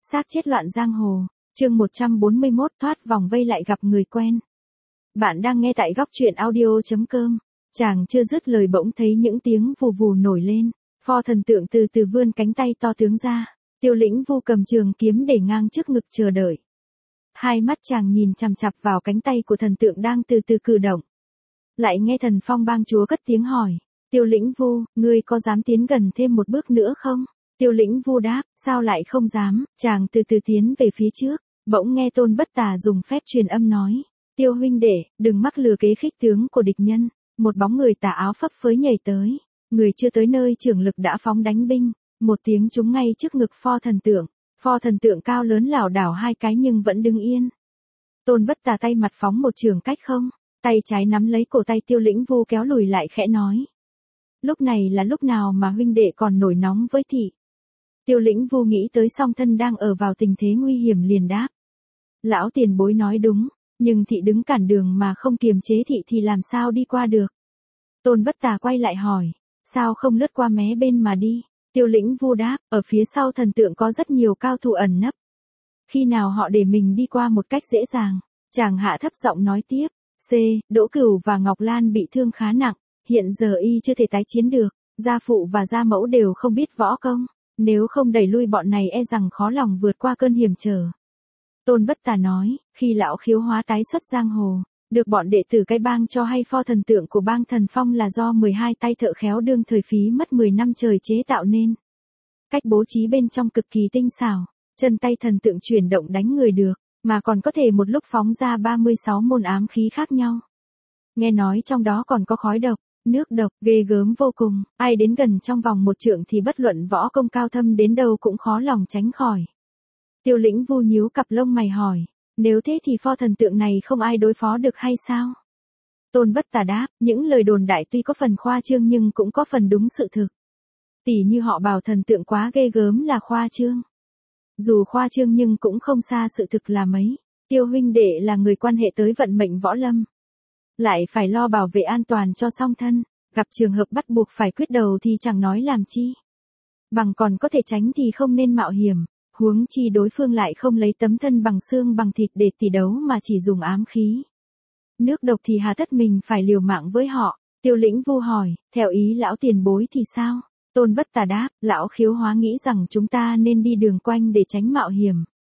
Xác chết loạn giang hồ, chương 141 thoát vòng vây lại gặp người quen. Bạn đang nghe tại góc truyện audio.com. Chàng chưa dứt lời bỗng thấy những tiếng vù vù nổi lên, pho thần tượng từ từ vươn cánh tay to tướng ra, Tiêu Lĩnh Vu cầm trường kiếm để ngang trước ngực chờ đợi. Hai mắt chàng nhìn chằm chằm vào cánh tay của thần tượng đang từ từ cử động. Lại nghe Thần Phong bang chúa cất tiếng hỏi, Tiêu Lĩnh Vu, ngươi có dám tiến gần thêm một bước nữa không? Tiêu Lĩnh Vu đáp, sao lại không dám, chàng từ từ tiến về phía trước, bỗng nghe Tôn Bất Tà dùng phép truyền âm nói, Tiêu huynh đệ, đừng mắc lừa kế khích tướng của địch nhân. Một bóng người tà áo phấp phới nhảy tới, người chưa tới nơi trưởng lực đã phóng đánh binh, một tiếng trúng ngay trước ngực pho thần tượng cao lớn lảo đảo hai cái nhưng vẫn đứng yên. Tôn Bất Tà tay mặt phóng một trường cách không, tay trái nắm lấy cổ tay Tiêu Lĩnh Vu kéo lùi lại khẽ nói. Lúc này là lúc nào mà huynh đệ còn nổi nóng với thị? Tiêu Lĩnh Vu nghĩ tới song thân đang ở vào tình thế nguy hiểm liền đáp. Lão tiền bối nói đúng, nhưng thị đứng cản đường mà không kiềm chế thị thì làm sao đi qua được? Tôn Bất Tà quay lại hỏi, sao không lướt qua mé bên mà đi? Tiêu Lĩnh Vu đáp, ở phía sau thần tượng có rất nhiều cao thủ ẩn nấp. Khi nào họ để mình đi qua một cách dễ dàng? Chàng hạ thấp giọng nói tiếp, Đỗ Cửu và Ngọc Lan bị thương khá nặng, hiện giờ y chưa thể tái chiến được, gia phụ và gia mẫu đều không biết võ công, nếu không đẩy lui bọn này e rằng khó lòng vượt qua cơn hiểm trở. Tôn Bất Tà nói, khi lão khiếu hóa tái xuất giang hồ, được bọn đệ tử cái bang cho hay pho thần tượng của bang Thần Phong là do 12 tay thợ khéo đương thời phí mất 10 năm trời chế tạo nên. Cách bố trí bên trong cực kỳ tinh xảo, chân tay thần tượng chuyển động đánh người được, mà còn có thể một lúc phóng ra 36 môn ám khí khác nhau. Nghe nói trong đó còn có khói độc, nước độc, ghê gớm vô cùng, ai đến gần trong vòng một trượng thì bất luận võ công cao thâm đến đâu cũng khó lòng tránh khỏi. Tiêu Lĩnh Vu nhíu cặp lông mày hỏi, nếu thế thì pho thần tượng này không ai đối phó được hay sao? Tôn Bất Tà đáp, những lời đồn đại tuy có phần khoa trương nhưng cũng có phần đúng sự thực. Tỉ như họ bảo thần tượng quá ghê gớm là khoa trương. Dù khoa trương nhưng cũng không xa sự thực là mấy. Tiêu huynh đệ là người quan hệ tới vận mệnh võ lâm, lại phải lo bảo vệ an toàn cho song thân, gặp trường hợp bắt buộc phải quyết đầu thì chẳng nói làm chi. Bằng còn có thể tránh thì không nên mạo hiểm, huống chi đối phương lại không lấy tấm thân bằng xương bằng thịt để tỷ đấu mà chỉ dùng ám khí. Nước độc thì hà tất mình phải liều mạng với họ? Tiêu Lĩnh Vu hỏi, theo ý lão tiền bối thì sao? Tôn Bất Tà đáp, lão khiếu hóa nghĩ rằng chúng ta nên đi đường quanh để tránh mạo hiểm.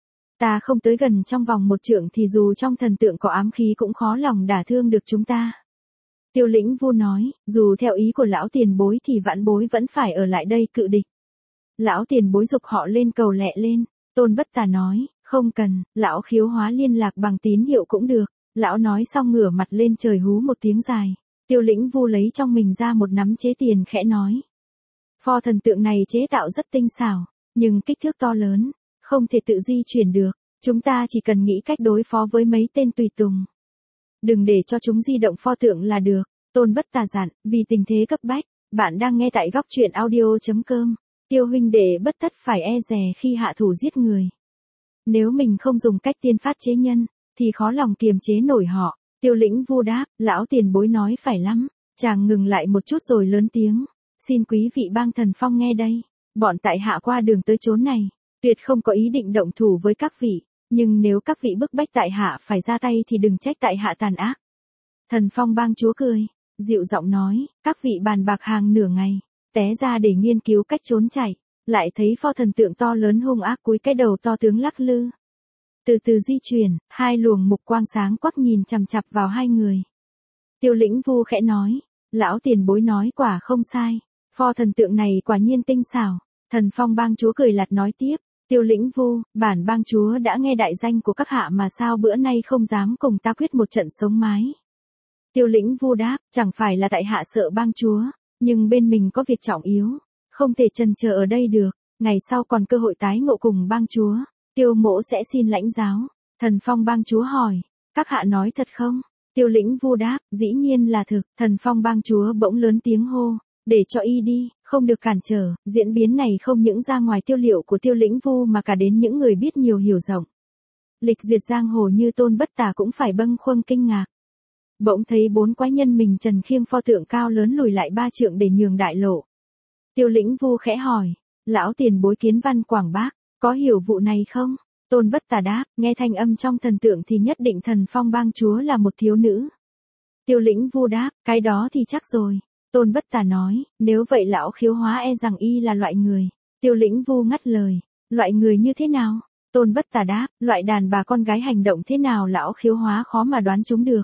Ta không tới gần trong vòng một trượng thì dù trong thần tượng có ám khí cũng khó lòng đả thương được chúng ta. Tiêu Lĩnh Vu nói, dù theo ý của lão tiền bối thì vãn bối vẫn phải ở lại đây cự địch. Lão tiền bối giục họ lên cầu lẹ lên. Tôn Bất Tà nói, không cần, lão khiếu hóa liên lạc bằng tín hiệu cũng được. Lão nói xong ngửa mặt lên trời hú một tiếng dài. Tiêu Lĩnh Vu lấy trong mình ra một nắm chế tiền khẽ nói. Pho thần tượng này chế tạo rất tinh xảo, nhưng kích thước to lớn, không thể tự di chuyển được. Chúng ta chỉ cần nghĩ cách đối phó với mấy tên tùy tùng. Đừng để cho chúng di động pho tượng là được. Tôn Bất Tà dặn, vì tình thế cấp bách. Bạn đang nghe tại góc truyện audio.com. Tiêu huynh đệ bất tất phải e dè khi hạ thủ giết người. Nếu mình không dùng cách tiên phát chế nhân, thì khó lòng kiềm chế nổi họ. Tiêu Lĩnh Vu đáp, lão tiền bối nói phải lắm. Chàng ngừng lại một chút rồi lớn tiếng. Xin quý vị bang Thần Phong nghe đây. Bọn tại hạ qua đường tới chốn này, tuyệt không có ý định động thủ với các vị. Nhưng nếu các vị bức bách tại hạ phải ra tay thì đừng trách tại hạ tàn ác. Thần Phong bang chúa cười, dịu giọng nói, các vị bàn bạc hàng nửa ngày, té ra để nghiên cứu cách trốn chạy, lại thấy pho thần tượng to lớn hung ác cúi cái đầu to tướng lắc lư. Từ từ di chuyển, hai luồng mục quang sáng quắc nhìn chằm chằm vào hai người. Tiêu Lĩnh Vu khẽ nói, lão tiền bối nói quả không sai, pho thần tượng này quả nhiên tinh xảo. Thần Phong bang chúa cười lạt nói tiếp, Tiêu Lĩnh Vu, bản bang chúa đã nghe đại danh của các hạ mà sao bữa nay không dám cùng ta quyết một trận sống mái. Tiêu Lĩnh Vu đáp, chẳng phải là tại hạ sợ bang chúa, nhưng bên mình có việc trọng yếu, không thể chần chờ ở đây được, ngày sau còn cơ hội tái ngộ cùng bang chúa, Tiêu mỗ sẽ xin lãnh giáo. Thần Phong bang chúa hỏi, các hạ nói thật không? Tiêu Lĩnh Vu đáp, dĩ nhiên là thực. Thần Phong bang chúa bỗng lớn tiếng hô, để cho y đi, không được cản trở. Diễn biến này không những ra ngoài tiêu liệu của Tiêu Lĩnh Vu mà cả đến những người biết nhiều hiểu rộng. Lịch duyệt giang hồ như Tôn Bất Tà cũng phải bâng khuâng kinh ngạc. Bỗng thấy bốn quái nhân mình trần khiêng pho tượng cao lớn lùi lại 3 trượng để nhường đại lộ. Tiêu Lĩnh Vu khẽ hỏi, lão tiền bối kiến văn quảng bác, Có hiểu vụ này không? Tôn Bất Tà đáp, nghe thanh âm trong thần tượng thì nhất định Thần Phong Bang chúa là một thiếu nữ. Tiêu Lĩnh Vu đáp, cái đó thì chắc rồi. Tôn Bất Tà nói, nếu vậy lão khiếu hóa e rằng y là loại người. Tiêu Lĩnh Vu ngắt lời, loại người như thế nào? Tôn Bất Tà đáp, loại đàn bà con gái hành động thế nào lão khiếu hóa khó mà đoán chúng được.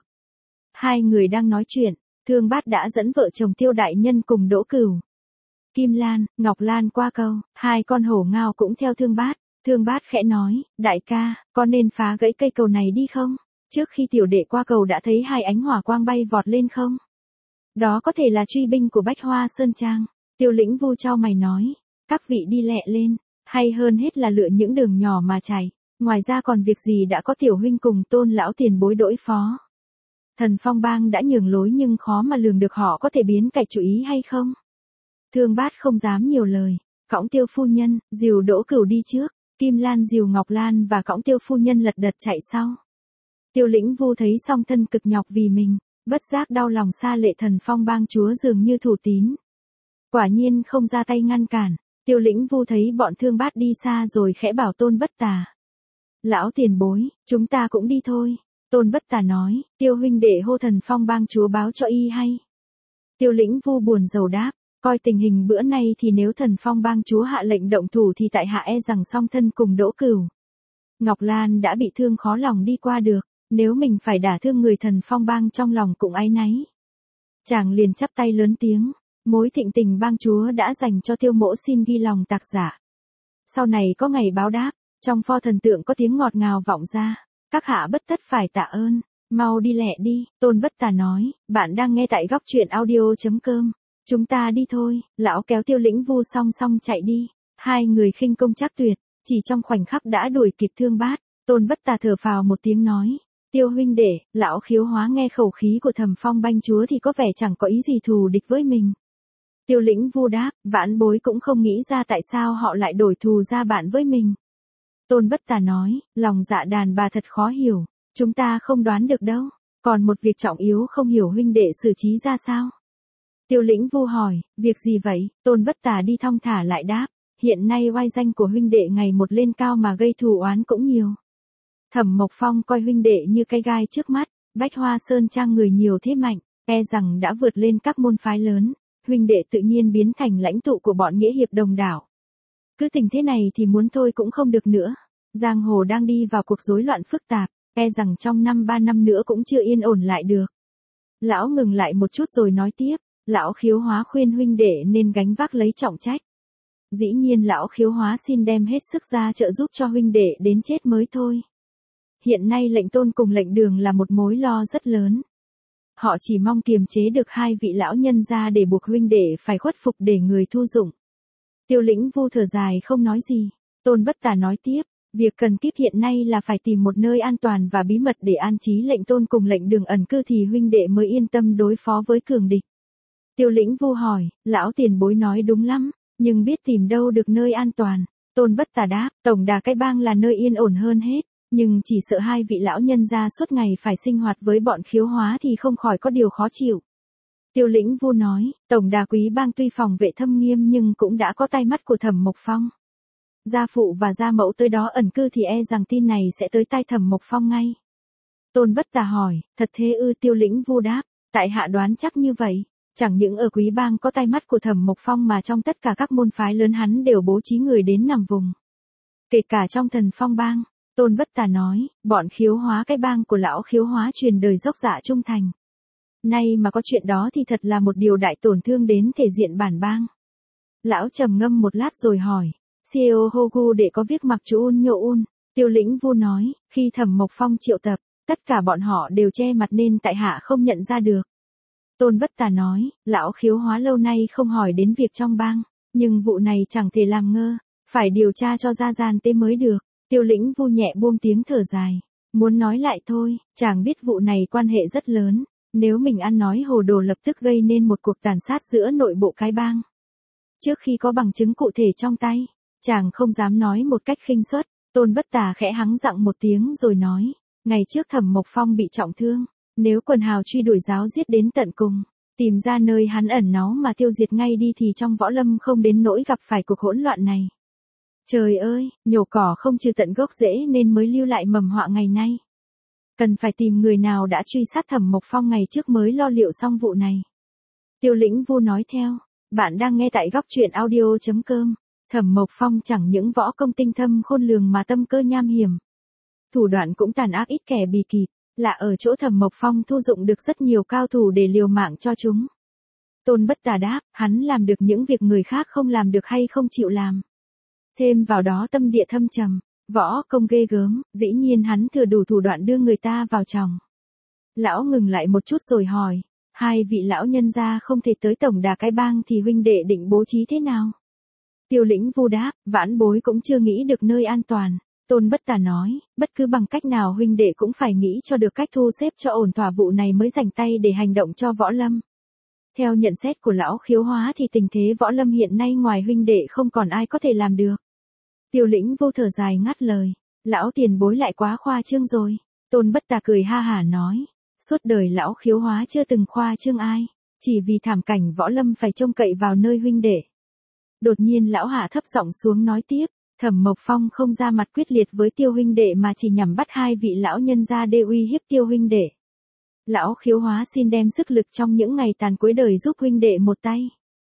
Hai người đang nói chuyện, Thương Bát đã dẫn vợ chồng Tiêu đại nhân cùng Đỗ Cửu, Kim Lan, Ngọc Lan qua cầu, hai con hổ ngao cũng theo Thương Bát. Thương Bát khẽ nói, đại ca, có nên phá gãy cây cầu này đi không? Trước khi tiểu đệ qua cầu đã thấy hai ánh hỏa quang bay vọt lên không? Đó có thể là truy binh của Bách Hoa Sơn Trang. Tiêu Lĩnh Vu chau mày nói, các vị đi lẹ lên, hay hơn hết là lựa những đường nhỏ mà chạy. Ngoài ra còn việc gì đã có tiểu huynh cùng Tôn lão tiền bối đối phó. Thần Phong Bang đã nhường lối nhưng khó mà lường được họ có thể biến cải chủ ý hay không. Thương Bát không dám nhiều lời, cõng Tiêu phu nhân, dìu Đỗ Cửu đi trước, Kim Lan dìu Ngọc Lan và cõng Tiêu phu nhân lật đật chạy sau. Tiêu Lĩnh Vu thấy song thân cực nhọc vì mình, bất giác đau lòng xa lệ Thần Phong Bang chúa dường như thủ tín. Quả nhiên không ra tay ngăn cản, Tiêu Lĩnh Vu thấy bọn Thương Bát đi xa rồi khẽ bảo Tôn Bất Tà. Lão tiền bối, chúng ta cũng đi thôi. Tôn Bất Tà nói, Tiêu huynh đệ hô Thần Phong Bang chúa báo cho y hay. Tiêu Lĩnh Vu buồn rầu đáp, coi tình hình bữa nay thì nếu Thần Phong Bang chúa hạ lệnh động thủ thì tại hạ e rằng song thân cùng Đỗ Cửu, Ngọc Lan đã bị thương khó lòng đi qua được, nếu mình phải đả thương người Thần Phong Bang trong lòng cũng áy náy. Chàng liền chắp tay lớn tiếng, mối thịnh tình bang chúa đã dành cho Tiêu mỗ xin ghi lòng tạc giả. Sau này có ngày báo đáp, trong pho thần tượng có tiếng ngọt ngào vọng ra, các hạ bất tất phải tạ ơn, mau đi lẹ đi. Tôn Bất Tà nói, bạn đang nghe tại góc truyện audio.com. Chúng ta đi thôi. Lão kéo Tiêu Lĩnh Vu song song chạy đi, hai người khinh công trác tuyệt, chỉ trong khoảnh khắc đã đuổi kịp Thương Bát. Tôn Bất Tà thở phào một tiếng nói, Tiêu huynh đệ, lão khiếu hóa nghe khẩu khí của Thần Phong Bang chúa thì có vẻ chẳng có ý gì thù địch với mình. Tiêu Lĩnh Vu đáp, vãn bối cũng không nghĩ ra tại sao họ lại đổi thù ra bạn với mình. Tôn Bất Tà nói, lòng dạ đàn bà thật khó hiểu, chúng ta không đoán được đâu, còn một việc trọng yếu không hiểu huynh đệ xử trí ra sao. Tiêu Lĩnh Vu hỏi, việc gì vậy? Tôn Bất Tà đi thong thả lại đáp, hiện nay oai danh của huynh đệ ngày một lên cao mà gây thù oán cũng nhiều. Thẩm Mộc Phong coi huynh đệ như cái gai trước mắt, Bách Hoa Sơn Trang người nhiều thế mạnh, e rằng đã vượt lên các môn phái lớn, huynh đệ tự nhiên biến thành lãnh tụ của bọn nghĩa hiệp đồng đảo. Cứ tình thế này thì muốn thôi cũng không được nữa. Giang hồ đang đi vào cuộc rối loạn phức tạp, e rằng trong 5-3 năm nữa cũng chưa yên ổn lại được. Lão ngừng lại một chút rồi nói tiếp, lão khiếu hóa khuyên huynh đệ nên gánh vác lấy trọng trách. Dĩ nhiên lão khiếu hóa xin đem hết sức ra trợ giúp cho huynh đệ đến chết mới thôi. Hiện nay lệnh Tôn cùng lệnh Đường là một mối lo rất lớn. Họ chỉ mong kiềm chế được hai vị lão nhân ra để buộc huynh đệ phải khuất phục để người thu dụng. Tiêu Lĩnh Vu thở dài không nói gì. Tôn Bất Tà nói tiếp, việc cần kíp hiện nay là phải tìm một nơi an toàn và bí mật để an trí lệnh Tôn cùng lệnh Đường ẩn cư thì huynh đệ mới yên tâm đối phó với cường địch. Tiêu Lĩnh Vu hỏi, lão tiền bối nói đúng lắm, nhưng biết tìm đâu được nơi an toàn. Tôn Bất Tà đáp, tổng đà cái bang là nơi yên ổn hơn hết, nhưng chỉ sợ hai vị lão nhân gia suốt ngày phải sinh hoạt với bọn khiếu hóa thì không khỏi có điều khó chịu. Tiêu Lĩnh Vu nói, tổng đà quý bang tuy phòng vệ thâm nghiêm nhưng cũng đã có tai mắt của Thẩm Mộc Phong. Gia phụ và gia mẫu tới đó ẩn cư thì e rằng tin này sẽ tới tai Thẩm Mộc Phong ngay. Tôn Bất Tà hỏi, thật thế ư? Tiêu Lĩnh Vu đáp, tại hạ đoán chắc như vậy. Chẳng những ở quý bang có tai mắt của Thẩm Mộc Phong mà trong tất cả các môn phái lớn hắn đều bố trí người đến nằm vùng. Kể cả trong Thần Phong Bang. Tôn Bất Tà nói, bọn khiếu hóa cái bang của lão khiếu hóa truyền đời dốc dạ trung thành. Nay mà có chuyện đó thì thật là một điều đại tổn thương đến thể diện bản bang. Lão trầm ngâm một lát rồi hỏi, Siêu Hogu để có việc mặc chú Un Nhô Un. Tiêu Lĩnh Vu nói, khi Thẩm Mộc Phong triệu tập, tất cả bọn họ đều che mặt nên tại hạ không nhận ra được. Tôn Bất Tà nói, lão khiếu hóa lâu nay không hỏi đến việc trong bang, nhưng vụ này chẳng thể làm ngơ, phải điều tra cho ra gian tế mới được. Tiêu Lĩnh Vu nhẹ buông tiếng thở dài, muốn nói lại thôi, chàng biết vụ này quan hệ rất lớn, nếu mình ăn nói hồ đồ lập tức gây nên một cuộc tàn sát giữa nội bộ cái bang. Trước khi có bằng chứng cụ thể trong tay, chàng không dám nói một cách khinh suất. Tôn Bất Tà khẽ hắng giọng một tiếng rồi nói, ngày trước Thẩm Mộc Phong bị trọng thương, nếu quần hào truy đuổi giáo giết đến tận cùng, tìm ra nơi hắn ẩn náu mà tiêu diệt ngay đi thì trong võ lâm không đến nỗi gặp phải cuộc hỗn loạn này. Trời ơi, nhổ cỏ không trừ tận gốc rễ nên mới lưu lại mầm họa ngày nay. Cần phải tìm người nào đã truy sát Thẩm Mộc Phong ngày trước mới lo liệu xong vụ này. Tiêu Lĩnh Vu nói theo, bạn đang nghe tại góc truyện audio.com. Thẩm Mộc Phong chẳng những võ công tinh thâm khôn lường mà tâm cơ nham hiểm. Thủ đoạn cũng tàn ác ít kẻ bì kịp, là ở chỗ Thẩm Mộc Phong thu dụng được rất nhiều cao thủ để liều mạng cho chúng. Tôn Bất Tà đáp, hắn làm được những việc người khác không làm được hay không chịu làm. Thêm vào đó tâm địa thâm trầm, võ công ghê gớm, dĩ nhiên hắn thừa đủ thủ đoạn đưa người ta vào chòng. Lão ngừng lại một chút rồi hỏi, hai vị lão nhân gia không thể tới tổng đà cái bang thì huynh đệ định bố trí thế nào? Tiêu Lĩnh Vu đáp, vãn bối cũng chưa nghĩ được nơi an toàn. Tôn Bất Tà nói, bất cứ bằng cách nào huynh đệ cũng phải nghĩ cho được cách thu xếp cho ổn thỏa vụ này mới dành tay để hành động cho võ lâm. Theo nhận xét của lão Khiếu Hóa thì tình thế võ lâm hiện nay ngoài huynh đệ không còn ai có thể làm được. Tiêu Lĩnh Vô thở dài ngắt lời, lão tiền bối lại quá khoa trương rồi. Tôn Bất Tà cười ha hả nói, suốt đời lão Khiếu Hóa chưa từng khoa trương ai, chỉ vì thảm cảnh võ lâm phải trông cậy vào nơi huynh đệ. Đột nhiên lão hạ thấp giọng xuống nói tiếp, Thẩm Mộc Phong không ra mặt quyết liệt với Tiêu huynh đệ mà chỉ nhằm bắt hai vị lão nhân gia để uy hiếp Tiêu huynh đệ. Lão Khiếu Hóa xin đem sức lực trong những ngày tàn cuối đời giúp huynh đệ một tay.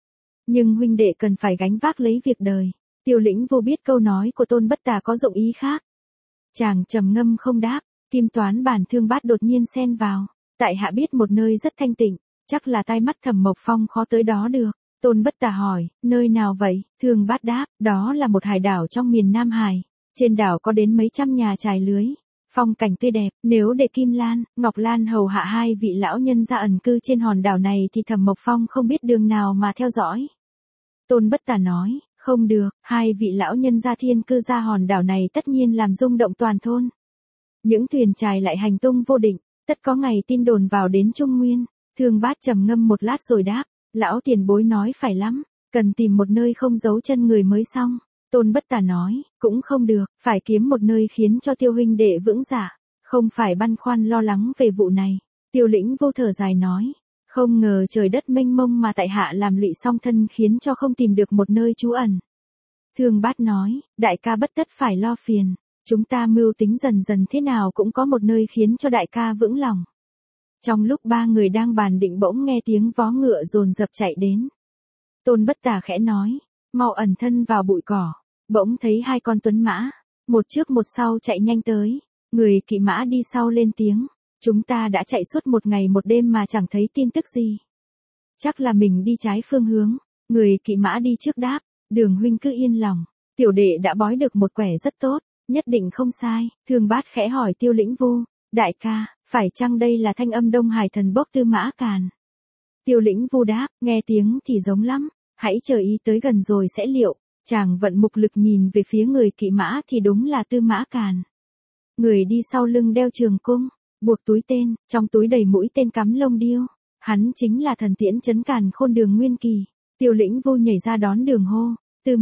Nhưng huynh đệ cần phải gánh vác lấy việc đời. Tiêu Lĩnh Vô biết câu nói của Tôn Bất Tà có dụng ý khác. Chàng trầm ngâm không đáp, Kim Toán Bản Thương Bát đột nhiên xen vào. Tại hạ biết một nơi rất thanh tịnh, chắc là tai mắt Thẩm Mộc Phong khó tới đó được. Tôn Bất Tà hỏi, nơi nào vậy? Thương Bát đáp, đó là một hải đảo trong miền Nam Hải. Trên đảo có đến mấy trăm nhà chài lưới. Phong cảnh tươi đẹp, nếu để Kim Lan, Ngọc Lan hầu hạ hai vị lão nhân ra ẩn cư trên hòn đảo này thì Thẩm Mộc Phong không biết đường nào mà theo dõi. Tôn Bất Tà nói, không được, hai vị lão nhân gia thiên cư ra hòn đảo này tất nhiên làm rung động toàn thôn. Những thuyền chài lại hành tung vô định, tất có ngày tin đồn vào đến Trung Nguyên. Thương Bát trầm ngâm một lát rồi đáp, lão tiền bối nói phải lắm, cần tìm một nơi không giấu chân người mới xong. Tôn Bất Tà nói, cũng không được, phải kiếm một nơi khiến cho Tiêu huynh đệ vững dạ, không phải băn khoăn lo lắng về vụ này. Tiêu Lĩnh Vô thở dài nói, không ngờ trời đất mênh mông mà tại hạ làm lụy song thân khiến cho không tìm được một nơi trú ẩn. Thương Bát nói, đại ca bất tất phải lo phiền, chúng ta mưu tính dần dần thế nào cũng có một nơi khiến cho đại ca vững lòng. Trong lúc ba người đang bàn định bỗng nghe tiếng vó ngựa dồn dập chạy đến. Tôn Bất Tà khẽ nói, mau ẩn thân vào bụi cỏ. Bỗng thấy hai con tuấn mã, một trước một sau chạy nhanh tới, người kỵ mã đi sau lên tiếng, chúng ta đã chạy suốt một ngày một đêm mà chẳng thấy tin tức gì. Chắc là mình đi trái phương hướng, người kỵ mã đi trước đáp, Đường huynh cứ yên lòng, tiểu đệ đã bói được một quẻ rất tốt, nhất định không sai. Thương Bát khẽ hỏi Tiêu Lĩnh Vu, đại ca, phải chăng đây là thanh âm Đông Hải thần bốc Tư Mã Càn? Tiêu Lĩnh Vu đáp, nghe tiếng thì giống lắm, hãy chờ ý tới gần rồi sẽ liệu. Chàng vận mục lực nhìn về phía người kỵ mã thì đúng là Tư Mã Càn. Người đi sau lưng đeo trường cung, buộc túi tên, trong túi đầy mũi tên cắm lông điêu. Hắn chính là thần tiễn trấn Càn Khôn Đường Nguyên Kỳ. Tiêu Lĩnh Vu nhảy ra đón Đường hô, Tư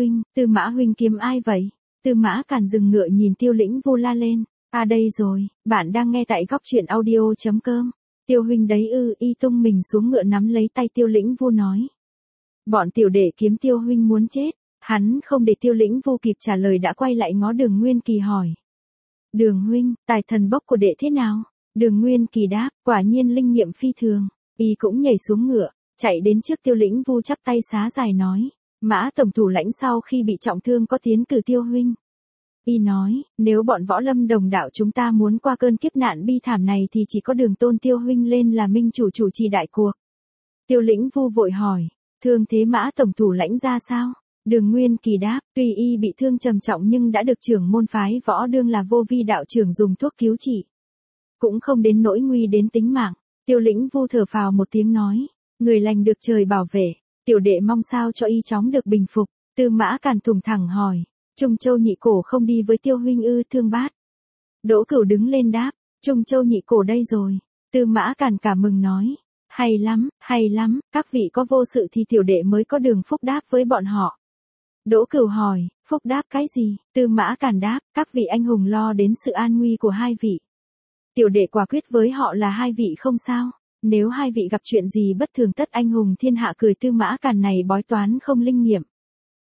Mã huynh kiếm ai vậy? Tư Mã Càn dừng ngựa nhìn Tiêu Lĩnh Vu la lên, à đây rồi, bạn đang nghe tại góc truyện audio.com. Tiêu huynh đấy ư? Y tung mình xuống ngựa nắm lấy tay Tiêu Lĩnh Vu nói. Bọn tiểu đệ kiếm Tiêu huynh muốn chết. Hắn không để Tiêu Lĩnh Vu kịp trả lời đã quay lại ngó Đường Nguyên Kỳ hỏi. Đường huynh, tài thần bốc của đệ thế nào? Đường Nguyên Kỳ đáp, quả nhiên linh nghiệm phi thường. Y cũng nhảy xuống ngựa, chạy đến trước Tiêu Lĩnh Vu chắp tay xá dài nói. Mã tổng thủ lãnh sau khi bị trọng thương có tiến cử Tiêu huynh. Y nói, nếu bọn võ lâm đồng đạo chúng ta muốn qua cơn kiếp nạn bi thảm này thì chỉ có Đường tôn Tiêu huynh lên là minh chủ chủ trì đại cuộc. Tiêu Lĩnh Vu vội hỏi, thương thế Mã tổng thủ lãnh ra sao? Đường Nguyên Kỳ đáp, tuy y bị thương trầm trọng nhưng đã được trưởng môn phái võ đương là Vô Vi đạo trưởng dùng thuốc cứu trị. Cũng không đến nỗi nguy đến tính mạng. Tiêu Lĩnh Vu thở phào một tiếng nói, người lành được trời bảo vệ, tiểu đệ mong sao cho y chóng được bình phục. Tư Mã Càn thủng thẳng hỏi, Trung Châu nhị cổ không đi với Tiêu huynh ư? Thương Bát. Đỗ Cửu đứng lên đáp, Trung Châu nhị cổ đây rồi. Tư Mã Càn cảm mừng nói, hay lắm, các vị có vô sự thì tiểu đệ mới có đường phúc đáp với bọn họ. Đỗ Cửu hỏi, phúc đáp cái gì? Tư Mã Càn đáp, các vị anh hùng lo đến sự an nguy của hai vị. Tiểu đệ quả quyết với họ là hai vị không sao, nếu hai vị gặp chuyện gì bất thường tất anh hùng thiên hạ cười. Tư Mã Càn này bói toán không linh nghiệm.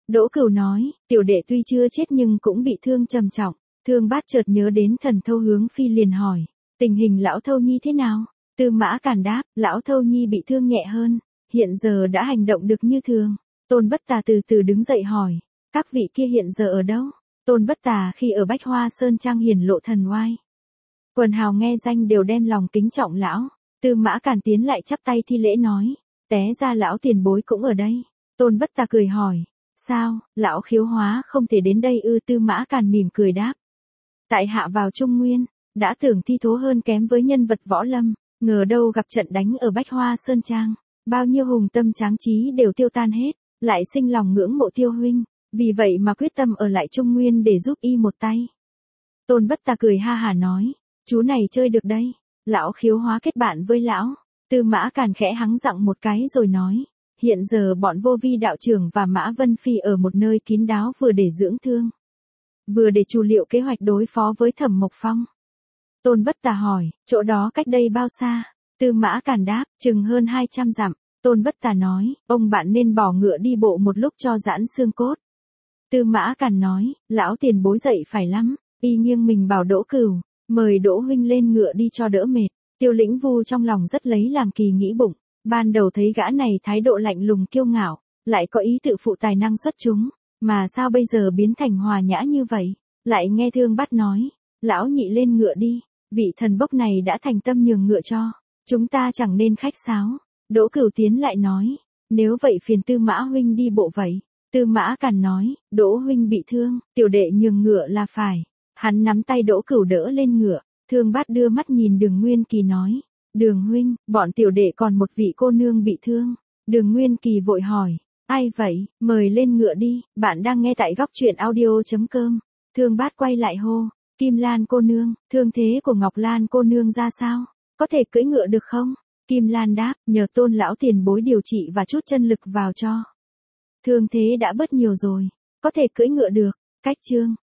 Đỗ Cửu nói, tiểu đệ tuy chưa chết nhưng cũng bị thương trầm trọng. Thương Bát chợt nhớ đến Thần Thâu Hướng Phi liền hỏi, tình hình lão Thâu Nhi thế nào? Tư Mã Càn đáp, lão Thâu Nhi bị thương nhẹ hơn, hiện giờ đã hành động được như thường. Tôn Bất Tà từ từ đứng dậy hỏi, các vị kia hiện giờ ở đâu? Tôn Bất Tà khi ở Bách Hoa Sơn Trang hiển lộ thần oai. Quần hào nghe danh đều đem lòng kính trọng lão. Tư Mã Càn tiến lại chắp tay thi lễ nói, té ra lão tiền bối cũng ở đây. Tôn Bất Tà cười hỏi, sao, lão Khiếu Hóa không thể đến đây ư? Tư Mã Càn mỉm cười đáp, tại hạ vào Trung Nguyên, đã tưởng thi thố hơn kém với nhân vật võ lâm, ngờ đâu gặp trận đánh ở Bách Hoa Sơn Trang, bao nhiêu hùng tâm tráng trí đều tiêu tan hết, lại sinh lòng ngưỡng mộ Tiêu huynh, vì vậy mà quyết tâm ở lại Trung Nguyên để giúp y một tay. Tôn Bất Tà cười ha hả nói, chú này chơi được đây, lão Khiếu Hóa kết bạn với lão. Tư Mã Càn khẽ hắng giọng một cái rồi nói, hiện giờ bọn Vô Vi đạo trưởng và Mã Vân Phi ở một nơi kín đáo vừa để dưỡng thương, vừa để chủ liệu kế hoạch đối phó với Thẩm Mộc Phong. Tôn Bất Tà hỏi, chỗ đó cách đây bao xa? Tư Mã Càn đáp, chừng hơn 200 dặm. Tôn Bất Tà nói, ông bạn nên bỏ ngựa đi bộ một lúc cho giãn xương cốt. Tư Mã Càn nói, lão tiền bối dậy phải lắm. Y nghiêng mình bảo Đỗ Cửu, mời Đỗ huynh lên ngựa đi cho đỡ mệt. Tiêu Lĩnh Vu trong lòng rất lấy làm kỳ nghĩ bụng, ban đầu thấy gã này thái độ lạnh lùng kiêu ngạo, lại có ý tự phụ tài năng xuất chúng, mà sao bây giờ biến thành hòa nhã như vậy? Lại nghe Thương Bát nói, lão nhị lên ngựa đi, vị thần bốc này đã thành tâm nhường ngựa cho, chúng ta chẳng nên khách sáo. Đỗ Cửu tiến lại nói, nếu vậy phiền Tư Mã huynh đi bộ vậy. Tư Mã Càn nói, Đỗ huynh bị thương, tiểu đệ nhường ngựa là phải. Hắn nắm tay Đỗ Cửu đỡ lên ngựa. Thương Bát đưa mắt nhìn Đường Nguyên Kỳ nói, Đường huynh, bọn tiểu đệ còn một vị cô nương bị thương. Đường Nguyên Kỳ vội hỏi, ai vậy? Mời lên ngựa đi. Bạn đang nghe tại góc truyện audio.com. Thương Bát quay lại hô, Kim Lan cô nương, thương thế của Ngọc Lan cô nương ra sao? Có thể cưỡi ngựa được không? Kim Lan đáp, nhờ Tôn lão tiền bối điều trị và chút chân lực vào cho. Thương thế đã bớt nhiều rồi, có thể cưỡi ngựa được. Cách chương